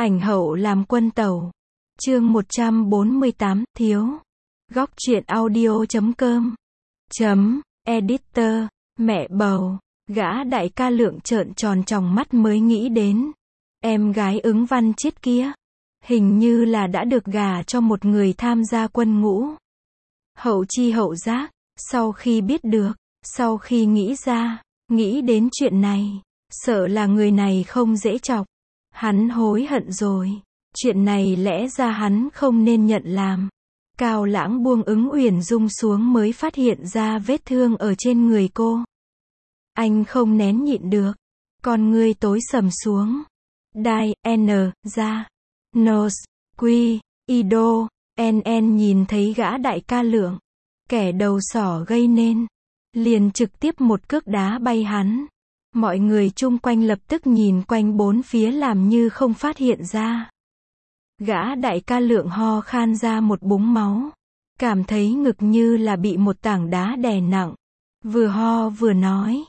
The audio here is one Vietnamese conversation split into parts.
Ảnh hậu làm quân tẩu. Chương 148, thiếu. Góc truyện audio.com. Editor. Mẹ bầu. Gã đại ca Lượng trợn tròn tròng mắt mới nghĩ đến. Em gái Ứng Văn Chiết kia. Hình như là đã được gả cho một người tham gia quân ngũ. Hậu chi hậu giác. Sau khi biết được, sau khi nghĩ ra, nghĩ đến chuyện này, sợ là người này không dễ chọc. Hắn hối hận rồi. Chuyện này lẽ ra hắn không nên nhận làm. Cao Lãng buông Ứng Uyển Dung xuống mới phát hiện ra vết thương ở trên người cô. Anh không nén nhịn được. Con ngươi tối sầm xuống. Đai, N, ra. Nose, Quy, Ido, NN nhìn thấy gã đại ca Lượng. Kẻ đầu sỏ gây nên. Liền trực tiếp một cước đá bay hắn. Mọi người chung quanh lập tức nhìn quanh bốn phía làm như không phát hiện ra. Gã đại ca Lượng ho khan ra một búng máu. Cảm thấy ngực như là bị một tảng đá đè nặng. Vừa ho vừa nói.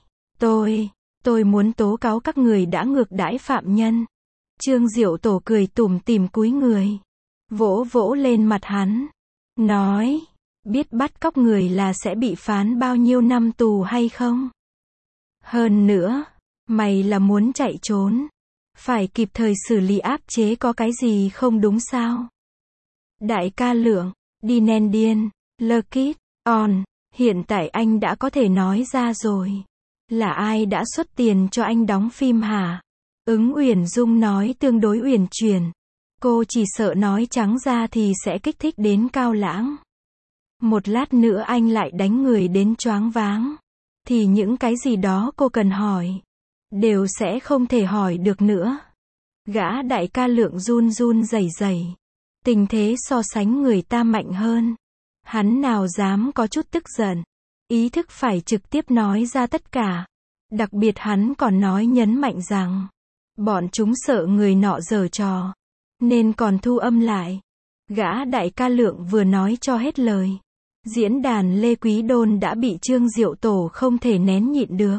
Tôi muốn tố cáo các người đã ngược đãi phạm nhân. Trương Diệu Tổ cười tủm tỉm cúi người. Vỗ vỗ lên mặt hắn. Nói. Biết bắt cóc người là sẽ bị phán bao nhiêu năm tù hay không? Hơn nữa. Mày là muốn chạy trốn. Phải kịp thời xử lý áp chế có cái gì không đúng sao? Đại ca Lượng. Đi nen điên. Lucky on. Hiện tại anh đã có thể nói ra rồi. Là ai đã xuất tiền cho anh đóng phim hả? Ứng Uyển Dung nói tương đối uyển chuyển. Cô chỉ sợ nói trắng ra thì sẽ kích thích đến Cao Lãng. Một lát nữa anh lại đánh người đến choáng váng. Thì những cái gì đó cô cần hỏi. Đều sẽ không thể hỏi được nữa. Gã đại ca Lượng run run rẩy rẩy. Tình thế so sánh người ta mạnh hơn. Hắn nào dám có chút tức giận. Ý thức phải trực tiếp nói ra tất cả. Đặc biệt hắn còn nói nhấn mạnh rằng. Bọn chúng sợ người nọ giở trò. Nên còn thu âm lại. Gã đại ca Lượng vừa nói cho hết lời. Diễn đàn Lê Quý Đôn đã bị Trương Diệu Tổ không thể nén nhịn được.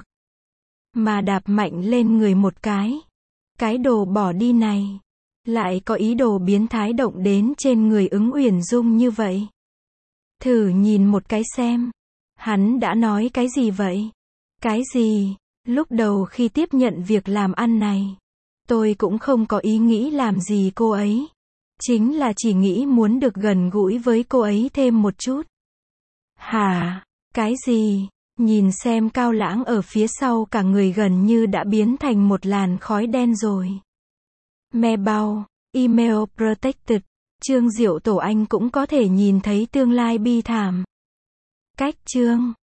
Mà đạp mạnh lên người một cái. Cái đồ bỏ đi này. Lại có ý đồ biến thái động đến trên người Ứng Uyển Dung như vậy. Thử nhìn một cái xem. Hắn đã nói cái gì vậy? Cái gì? Lúc đầu khi tiếp nhận việc làm ăn này. Tôi cũng không có ý nghĩ làm gì cô ấy. Chính là chỉ nghĩ muốn được gần gũi với cô ấy thêm một chút. Hả? Cái gì? Nhìn xem Cao Lãng ở phía sau cả người gần như đã biến thành một làn khói đen rồi. Me bao, email protected. Trương Diệu Tổ anh cũng có thể nhìn thấy tương lai bi thảm. Cách chương